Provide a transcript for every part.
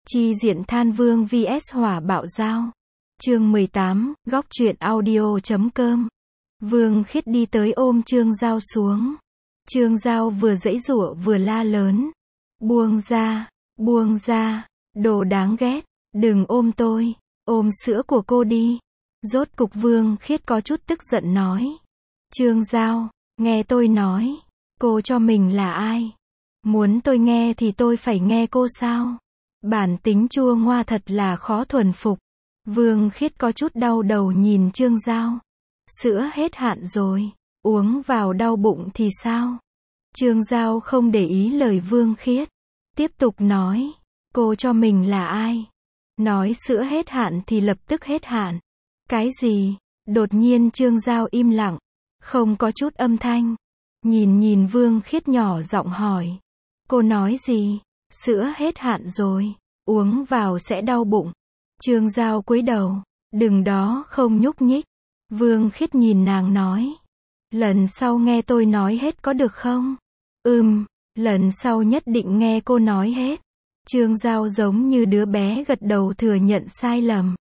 Chi diện than vương vs hỏa bạo dao. Chương 18, góc truyện audio.com. Vương Khiết đi tới ôm Trương Giao xuống. Trương Giao vừa giãy giụa vừa la lớn. Buông ra, đồ đáng ghét, đừng ôm tôi, ôm sữa của cô đi. Rốt cục Vương Khiết có chút tức giận nói. Trương Giao, nghe tôi nói, cô cho mình là ai? Muốn tôi nghe thì tôi phải nghe cô sao? Bản tính chua ngoa thật là khó thuần phục. Vương Khiết có chút đau đầu nhìn Trương Giao. Sữa hết hạn rồi, uống vào đau bụng thì sao? Trương Giao không để ý lời Vương Khiết. Tiếp tục nói, cô cho mình là ai? Nói sữa hết hạn thì lập tức hết hạn. Cái gì? Đột nhiên Trương Giao im lặng, không có chút âm thanh. Nhìn Vương Khiết nhỏ giọng hỏi. Cô nói gì? Sữa hết hạn rồi, uống vào sẽ đau bụng. Trương Giao cúi đầu, đừng đó không nhúc nhích. Vương Khiết nhìn nàng nói. Lần sau nghe tôi nói hết có được không? Lần sau nhất định nghe cô nói hết. Trương Giao giống như đứa bé gật đầu thừa nhận sai lầm.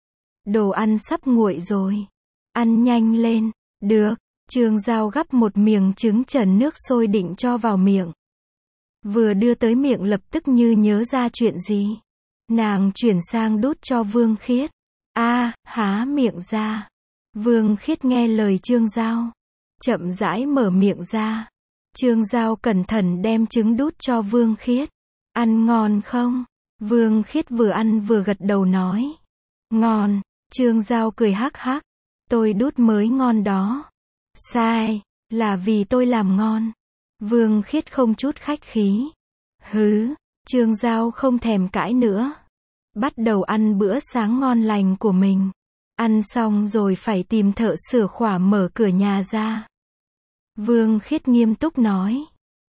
Đồ ăn sắp nguội rồi. Ăn nhanh lên. Được. Trương Giao gắp một miếng trứng trần nước sôi định cho vào miệng. Vừa đưa tới miệng lập tức như nhớ ra chuyện gì. Nàng chuyển sang đút cho Vương Khiết. Há miệng ra. Vương Khiết nghe lời Trương Giao. Chậm rãi mở miệng ra. Trương Giao cẩn thận đem trứng đút cho Vương Khiết. Ăn ngon không? Vương Khiết vừa ăn vừa gật đầu nói. Ngon. Trương Giao cười hắc hắc. Tôi đút mới ngon đó. Sai. Là vì tôi làm ngon. Vương Khiết không chút khách khí. Trương Giao không thèm cãi nữa. Bắt đầu ăn bữa sáng ngon lành của mình. Ăn xong rồi phải tìm thợ sửa khóa mở cửa nhà ra. Vương Khiết nghiêm túc nói.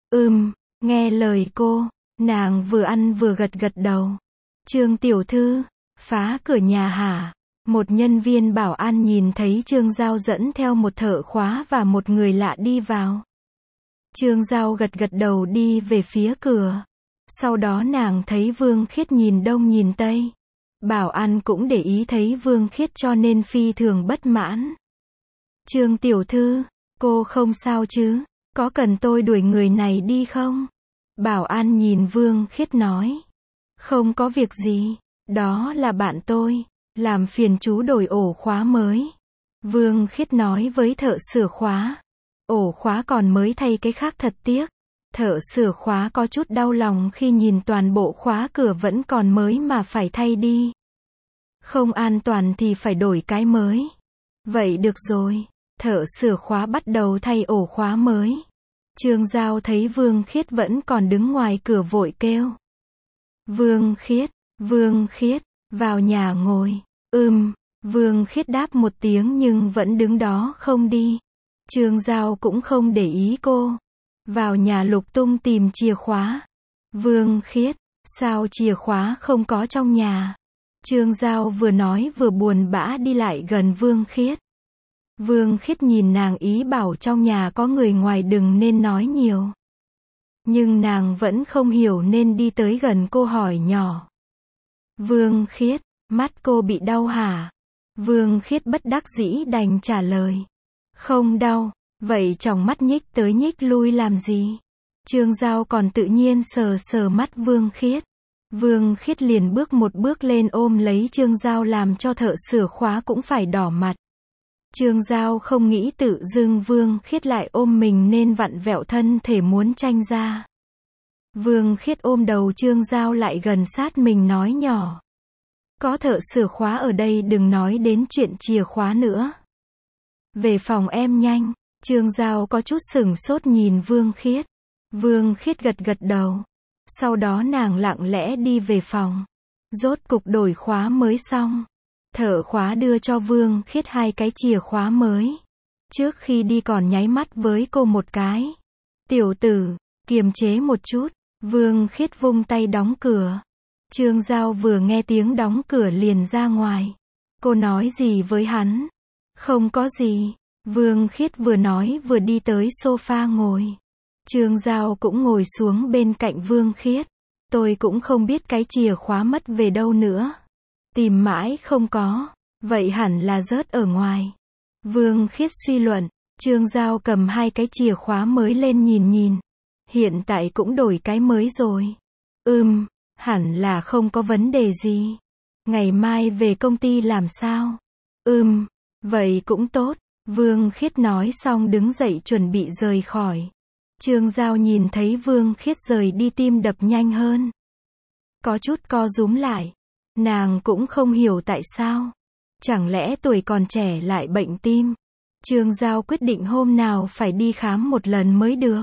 Nghe lời cô. Nàng vừa ăn vừa gật đầu. Trương tiểu thư, phá cửa nhà hả? Một nhân viên bảo an nhìn thấy Trương Giao dẫn theo một thợ khóa và một người lạ đi vào. Trương Giao gật đầu đi về phía cửa. Sau đó nàng thấy Vương Khiết nhìn đông nhìn tây. Bảo an cũng để ý thấy Vương Khiết cho nên phi thường bất mãn. Trương tiểu thư, cô không sao chứ? Có cần tôi đuổi người này đi không? Bảo an nhìn Vương Khiết nói. Không có việc gì, đó là bạn tôi, làm phiền chú đổi ổ khóa mới. Vương Khiết nói với thợ sửa khóa. Ổ khóa còn mới thay cái khác thật tiếc. Thợ sửa khóa có chút đau lòng khi nhìn toàn bộ khóa cửa vẫn còn mới mà phải thay đi. Không an toàn thì phải đổi cái mới. Vậy được rồi. Thợ sửa khóa bắt đầu thay ổ khóa mới. Trương Giao thấy Vương Khiết vẫn còn đứng ngoài cửa vội kêu. Vương Khiết, vào nhà ngồi. Vương Khiết đáp một tiếng nhưng vẫn đứng đó không đi. Trương Giao cũng không để ý cô. Vào nhà lục tung tìm chìa khóa. Vương Khiết, sao chìa khóa không có trong nhà? Trương Giao vừa nói vừa buồn bã đi lại gần Vương Khiết. Vương Khiết nhìn nàng ý bảo trong nhà có người ngoài đừng nên nói nhiều. Nhưng nàng vẫn không hiểu nên đi tới gần cô hỏi nhỏ. Vương Khiết, mắt cô bị đau hả? Vương Khiết bất đắc dĩ đành trả lời. Không đau, vậy tròng mắt nhích tới nhích lui làm gì? Trương Giao còn tự nhiên sờ mắt Vương Khiết. Vương Khiết liền bước một bước lên ôm lấy Trương Giao làm cho thợ sửa khóa cũng phải đỏ mặt. Trương Giao không nghĩ tự dưng Vương Khiết lại ôm mình nên vặn vẹo thân thể muốn tranh ra. Vương Khiết ôm đầu Trương Giao lại gần sát mình nói nhỏ. Có thợ sửa khóa ở đây đừng nói đến chuyện chìa khóa nữa. Về phòng em nhanh. Trương Giao có chút sửng sốt nhìn Vương Khiết. Vương Khiết gật đầu. Sau đó nàng lặng lẽ đi về phòng. Rốt cục đổi khóa mới xong. Thợ khóa đưa cho Vương Khiết 2 cái chìa khóa mới. Trước khi đi còn nháy mắt với cô một cái. Tiểu tử, kiềm chế một chút. Vương Khiết vung tay đóng cửa. Trương Giao vừa nghe tiếng đóng cửa liền ra ngoài. Cô nói gì với hắn? Không có gì. Vương Khiết vừa nói vừa đi tới sofa ngồi. Trương Giao cũng ngồi xuống bên cạnh Vương Khiết. Tôi cũng không biết cái chìa khóa mất về đâu nữa. Tìm mãi không có. Vậy hẳn là rớt ở ngoài. Vương Khiết suy luận. Trương Giao cầm hai cái chìa khóa mới lên nhìn nhìn. Hiện tại cũng đổi cái mới rồi. Hẳn là không có vấn đề gì. Ngày mai về công ty làm sao? Vậy cũng tốt. Vương Khiết nói xong đứng dậy chuẩn bị rời khỏi. Trương Giao nhìn thấy Vương Khiết rời đi tim đập nhanh hơn. Có chút co rúm lại. Nàng cũng không hiểu tại sao. Chẳng lẽ tuổi còn trẻ lại bệnh tim? Trương Giao quyết định hôm nào phải đi khám một lần mới được.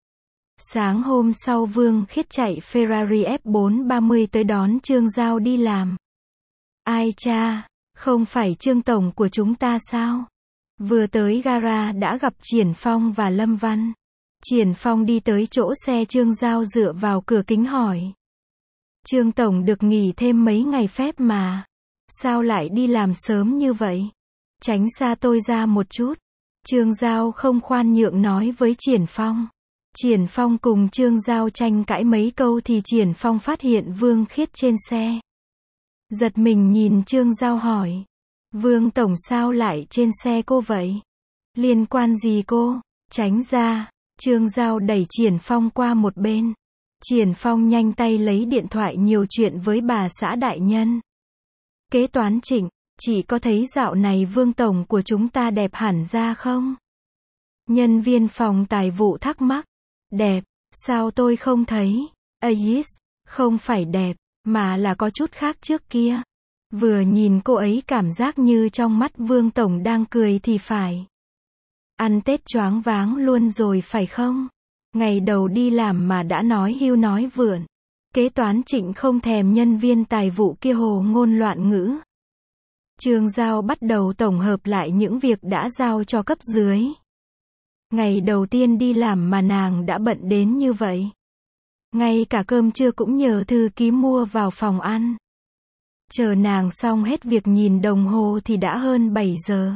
Sáng hôm sau Vương Khiết chạy Ferrari F430 tới đón Trương Giao đi làm. Ai cha, không phải Trương Tổng của chúng ta sao? Vừa tới gara đã gặp Triển Phong và Lâm Văn. Triển Phong đi tới chỗ xe Trương Giao dựa vào cửa kính hỏi. Trương Tổng được nghỉ thêm mấy ngày phép mà. Sao lại đi làm sớm như vậy? Tránh xa tôi ra một chút. Trương Giao không khoan nhượng nói với Triển Phong. Triển Phong cùng Trương Giao tranh cãi mấy câu thì Triển Phong phát hiện Vương Khiết trên xe. Giật mình nhìn Trương Giao hỏi. Vương Tổng sao lại trên xe cô vậy? Liên quan gì cô? Tránh ra. Trương Giao đẩy Triển Phong qua một bên. Triển Phong nhanh tay lấy điện thoại nhiều chuyện với bà xã đại nhân. Kế toán Trịnh, chị có thấy dạo này Vương Tổng của chúng ta đẹp hẳn ra không? Nhân viên phòng tài vụ thắc mắc. Đẹp, sao tôi không thấy? Yes, không phải đẹp, mà là có chút khác trước kia. Vừa nhìn cô ấy cảm giác như trong mắt Vương Tổng đang cười thì phải. Ăn Tết choáng váng luôn rồi phải không? Ngày đầu đi làm mà đã nói hưu nói vượn. Kế toán Trịnh không thèm nhân viên tài vụ kia hồ ngôn loạn ngữ. Trương Giao bắt đầu tổng hợp lại những việc đã giao cho cấp dưới. Ngày đầu tiên đi làm mà nàng đã bận đến như vậy. Ngay cả cơm trưa cũng nhờ thư ký mua vào phòng ăn. Chờ nàng xong hết việc nhìn đồng hồ thì đã hơn 7 giờ.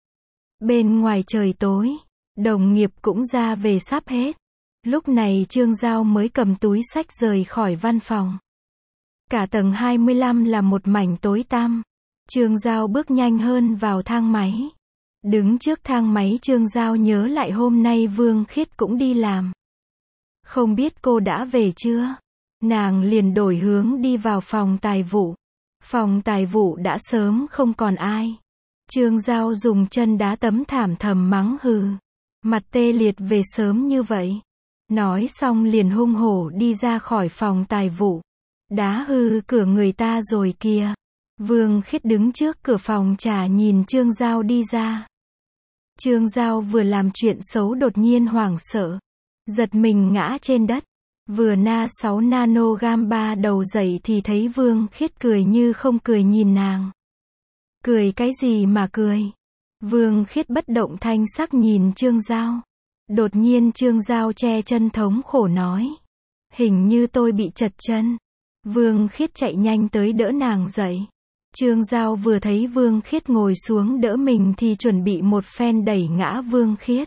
Bên ngoài trời tối, đồng nghiệp cũng ra về sắp hết. Lúc này Trương Giao mới cầm túi xách rời khỏi văn phòng. Cả tầng 25 là một mảnh tối tăm. Trương Giao bước nhanh hơn vào thang máy. Đứng trước thang máy Trương Giao nhớ lại hôm nay Vương Khiết cũng đi làm. Không biết cô đã về chưa? Nàng liền đổi hướng đi vào phòng tài vụ. Phòng tài vụ đã sớm không còn ai. Trương Giao dùng chân đá tấm thảm thầm mắng hừ. Mặt tê liệt về sớm như vậy. Nói xong liền hung hổ đi ra khỏi phòng tài vụ. Đá hư cửa người ta rồi kìa. Vương Khiết đứng trước cửa phòng trà nhìn Trương Giao đi ra. Trương Giao vừa làm chuyện xấu đột nhiên hoảng sợ. Giật mình ngã trên đất. Vừa na 6 nanogam 3 đầu dậy thì thấy Vương Khiết cười như không cười nhìn nàng. Cười cái gì mà cười? Vương Khiết bất động thanh sắc nhìn Trương Giao. Đột nhiên Trương Giao che chân thống khổ nói. Hình như tôi bị trật chân. Vương Khiết chạy nhanh tới đỡ nàng dậy. Trương Giao vừa thấy Vương Khiết ngồi xuống đỡ mình thì chuẩn bị một phen đẩy ngã Vương Khiết.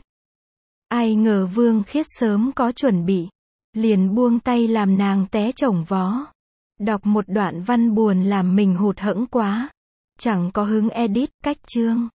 Ai ngờ Vương Khiết sớm có chuẩn bị. Liền buông tay làm nàng té chổng vó. Đọc một đoạn văn buồn làm mình hụt hẫng quá. Chẳng có hứng edit cách chương.